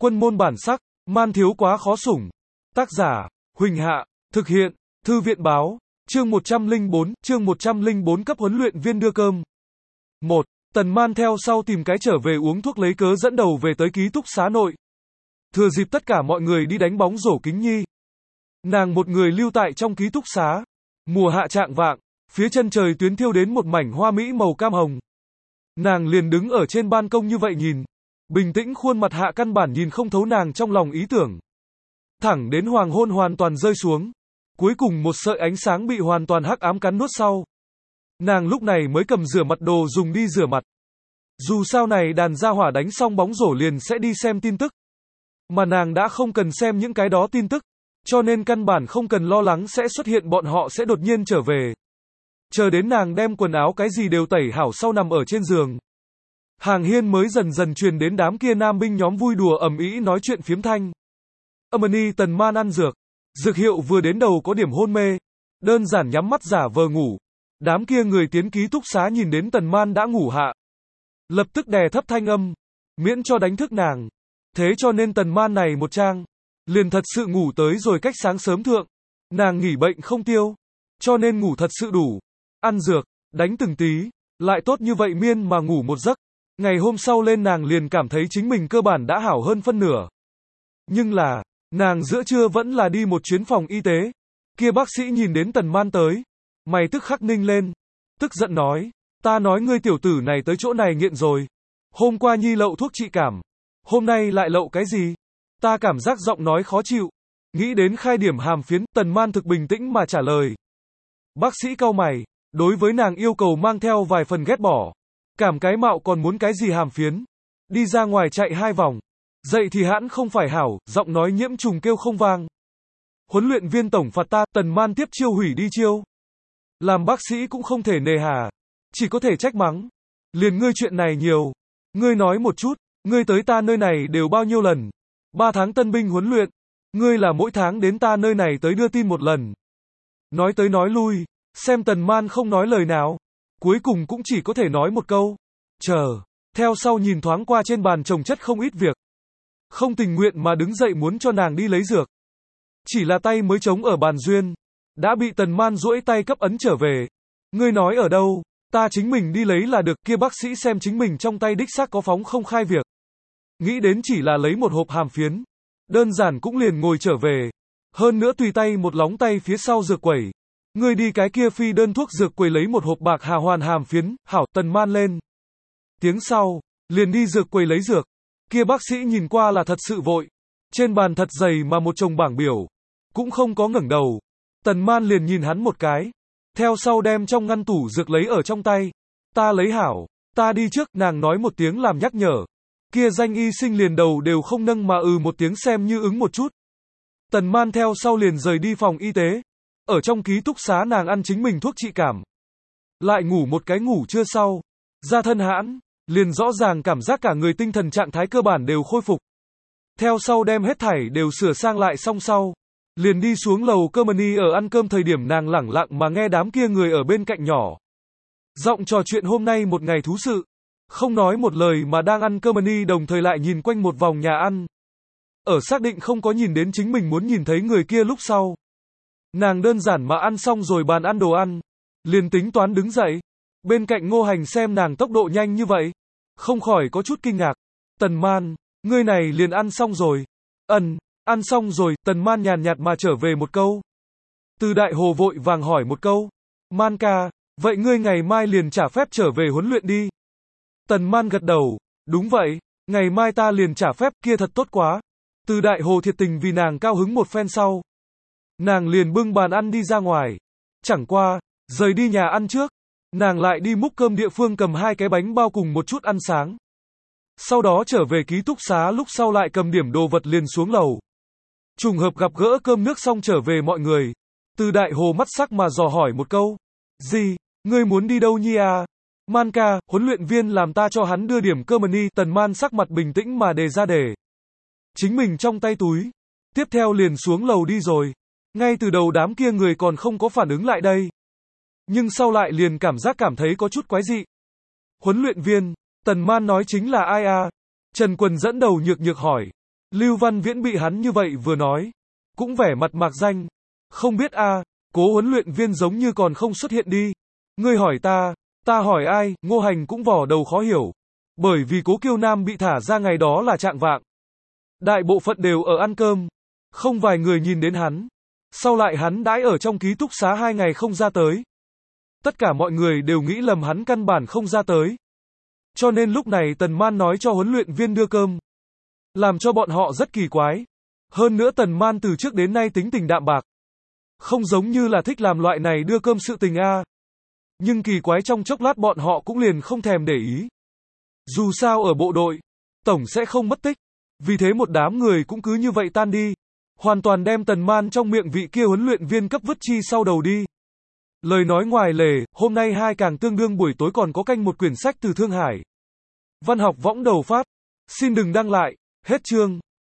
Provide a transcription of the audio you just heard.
Quân môn bản sắc, man thiếu quá khó sủng. Tác giả, Huỳnh Hạ, thực hiện, Thư viện báo, chương 104 cấp huấn luyện viên đưa cơm. 1. Tần Man theo sau tìm cái trở về uống thuốc lấy cớ dẫn đầu về tới ký túc xá nội. Thừa dịp tất cả mọi người đi đánh bóng rổ kính nhi. Nàng một người lưu tại trong ký túc xá. Mùa hạ trạng vạng, phía chân trời tuyến thiêu đến một mảnh hoa mỹ màu cam hồng. Nàng liền đứng ở trên ban công như vậy nhìn. Bình tĩnh khuôn mặt hạ căn bản nhìn không thấu nàng trong lòng ý tưởng. Thẳng đến hoàng hôn hoàn toàn rơi xuống. Cuối cùng một sợi ánh sáng bị hoàn toàn hắc ám cắn nuốt sau. Nàng lúc này mới cầm rửa mặt đồ dùng đi rửa mặt. Dù sao này đàn gia hỏa đánh xong bóng rổ liền sẽ đi xem tin tức. Mà nàng đã không cần xem những cái đó tin tức. Cho nên căn bản không cần lo lắng sẽ xuất hiện bọn họ sẽ đột nhiên trở về. Chờ đến nàng đem quần áo cái gì đều tẩy hảo sau nằm ở trên giường. Hàng hiên mới dần dần truyền đến đám kia nam binh nhóm vui đùa ầm ĩ nói chuyện phiếm thanh. Amani Tần Man ăn dược. Dược hiệu vừa đến đầu có điểm hôn mê. Đơn giản nhắm mắt giả vờ ngủ. Đám kia người tiến ký túc xá nhìn đến Tần Man đã ngủ hạ. Lập tức đè thấp thanh âm. Miễn cho đánh thức nàng. Thế cho nên Tần Man này một trang. Liền thật sự ngủ tới rồi cách sáng sớm thượng. Nàng nghỉ bệnh không tiêu. Cho nên ngủ thật sự đủ. Ăn dược, đánh từng tí. Lại tốt như vậy miên mà ngủ một giấc. Ngày hôm sau lên nàng liền cảm thấy chính mình cơ bản đã hảo hơn phân nửa. Nhưng là, nàng giữa trưa vẫn là đi một chuyến phòng y tế. Kia bác sĩ nhìn đến Tần Man tới. Mày tức khắc ninh lên. Tức giận nói. Ta nói ngươi tiểu tử này tới chỗ này nghiện rồi. Hôm qua nhi lậu thuốc trị cảm. Hôm nay lại lậu cái gì? Ta cảm giác giọng nói khó chịu. Nghĩ đến khai điểm hàm phiến, Tần Man thực bình tĩnh mà trả lời. Bác sĩ cau mày. Đối với nàng yêu cầu mang theo vài phần ghét bỏ. Cảm cái mạo còn muốn cái gì hàm phiến. Đi ra ngoài chạy 2 vòng. Dậy thì hãn không phải hảo, giọng nói nhiễm trùng kêu không vang. Huấn luyện viên tổng phạt ta, Tần Man tiếp chiêu hủy đi chiêu. Làm bác sĩ cũng không thể nề hà. Chỉ có thể trách mắng. Liền ngươi chuyện này nhiều. Ngươi nói một chút, ngươi tới ta nơi này đều bao nhiêu lần. 3 tháng tân binh huấn luyện. Ngươi là mỗi tháng đến ta nơi này tới đưa tin một lần. Nói tới nói lui, xem Tần Man không nói lời nào. Cuối cùng cũng chỉ có thể nói một câu. Chờ. Theo sau nhìn thoáng qua trên bàn chồng chất không ít việc. Không tình nguyện mà đứng dậy muốn cho nàng đi lấy dược. Chỉ là tay mới chống ở bàn duyên. Đã bị Tần Man duỗi tay cấp ấn trở về. Ngươi nói ở đâu? Ta chính mình đi lấy là được. Kia bác sĩ xem chính mình trong tay đích xác có phóng không khai việc. Nghĩ đến chỉ là lấy một hộp hàm phiến. Đơn giản cũng liền ngồi trở về. Hơn nữa tùy tay một lóng tay phía sau dược quẩy. Ngươi đi cái kia phi đơn thuốc dược quầy lấy một hộp bạc hà hoàn hàm phiến, hảo. Tần Man lên. Tiếng sau, liền đi dược quầy lấy dược. Kia bác sĩ nhìn qua là thật sự vội. Trên bàn thật dày mà một chồng bảng biểu. Cũng không có ngẩng đầu. Tần Man liền nhìn hắn một cái. Theo sau đem trong ngăn tủ dược lấy ở trong tay. Ta lấy hảo. Ta đi trước, nàng nói một tiếng làm nhắc nhở. Kia danh y sinh liền đầu đều không nâng mà một tiếng xem như ứng một chút. Tần Man theo sau liền rời đi phòng y tế. Ở trong ký túc xá nàng ăn chính mình thuốc trị cảm. Lại ngủ một cái ngủ trưa sau. Ra thân hãn, liền rõ ràng cảm giác cả người tinh thần trạng thái cơ bản đều khôi phục. Theo sau đem hết thảy đều sửa sang lại xong sau. Liền đi xuống lầu Germany ở ăn cơm thời điểm nàng lẳng lặng mà nghe đám kia người ở bên cạnh nhỏ. Giọng trò chuyện hôm nay một ngày thú sự. Không nói một lời mà đang ăn Germany đồng thời lại nhìn quanh một vòng nhà ăn. Ở xác định không có nhìn đến chính mình muốn nhìn thấy người kia lúc sau. Nàng đơn giản mà ăn xong rồi bàn ăn đồ ăn. Liền tính toán đứng dậy. Bên cạnh Ngô Hành xem nàng tốc độ nhanh như vậy. Không khỏi có chút kinh ngạc. Tần Man, ngươi này liền ăn xong rồi. Ăn xong rồi. Tần Man nhàn nhạt mà trở về một câu. Từ Đại Hồ vội vàng hỏi một câu. Man ca, vậy ngươi ngày mai liền trả phép trở về huấn luyện đi. Tần Man gật đầu. Đúng vậy, ngày mai ta liền trả phép, kia thật tốt quá. Từ Đại Hồ thiệt tình vì nàng cao hứng một phen sau. Nàng liền bưng bàn ăn đi ra ngoài. Chẳng qua, rời đi nhà ăn trước. Nàng lại đi múc cơm địa phương cầm 2 cái bánh bao cùng một chút ăn sáng. Sau đó trở về ký túc xá lúc sau lại cầm điểm đồ vật liền xuống lầu. Trùng hợp gặp gỡ cơm nước xong trở về mọi người. Từ Đại Hồ mắt sắc mà dò hỏi một câu. Gì, ngươi muốn đi đâu nhi à? Man ca, huấn luyện viên làm ta cho hắn đưa điểm cơm đi. Tần Man sắc mặt bình tĩnh mà đề ra đề. Chính mình trong tay túi. Tiếp theo liền xuống lầu đi rồi. Ngay từ đầu đám kia người còn không có phản ứng lại đây. Nhưng sau lại liền cảm thấy có chút quái dị. Huấn luyện viên, Tần Man nói chính là ai à? Trần Quần dẫn đầu nhược nhược hỏi. Lưu Văn Viễn bị hắn như vậy vừa nói, cũng vẻ mặt mạc danh. Không biết a, Cố huấn luyện viên giống như còn không xuất hiện đi. Ngươi hỏi ta hỏi ai? Ngô Hành cũng vỏ đầu khó hiểu. Bởi vì Cố Kiêu Nam bị thả ra ngày đó là trạng vạng. Đại bộ phận đều ở ăn cơm. Không vài người nhìn đến hắn. Sau lại hắn đãi ở trong ký túc xá 2 ngày không ra tới. Tất cả mọi người đều nghĩ lầm hắn căn bản không ra tới. Cho nên lúc này Tần Man nói cho huấn luyện viên đưa cơm. Làm cho bọn họ rất kỳ quái. Hơn nữa Tần Man từ trước đến nay tính tình đạm bạc. Không giống như là thích làm loại này đưa cơm sự tình a. Nhưng kỳ quái trong chốc lát bọn họ cũng liền không thèm để ý. Dù sao ở bộ đội, tổng sẽ không mất tích. Vì thế một đám người cũng cứ như vậy tan đi. Hoàn toàn đem Tần Man trong miệng vị kia huấn luyện viên cấp vứt chi sau đầu đi. Lời nói ngoài lề, hôm nay hai càng tương đương buổi tối còn có canh một quyển sách từ Thương Hải. Văn học võng đầu phát. Xin đừng đăng lại. Hết chương.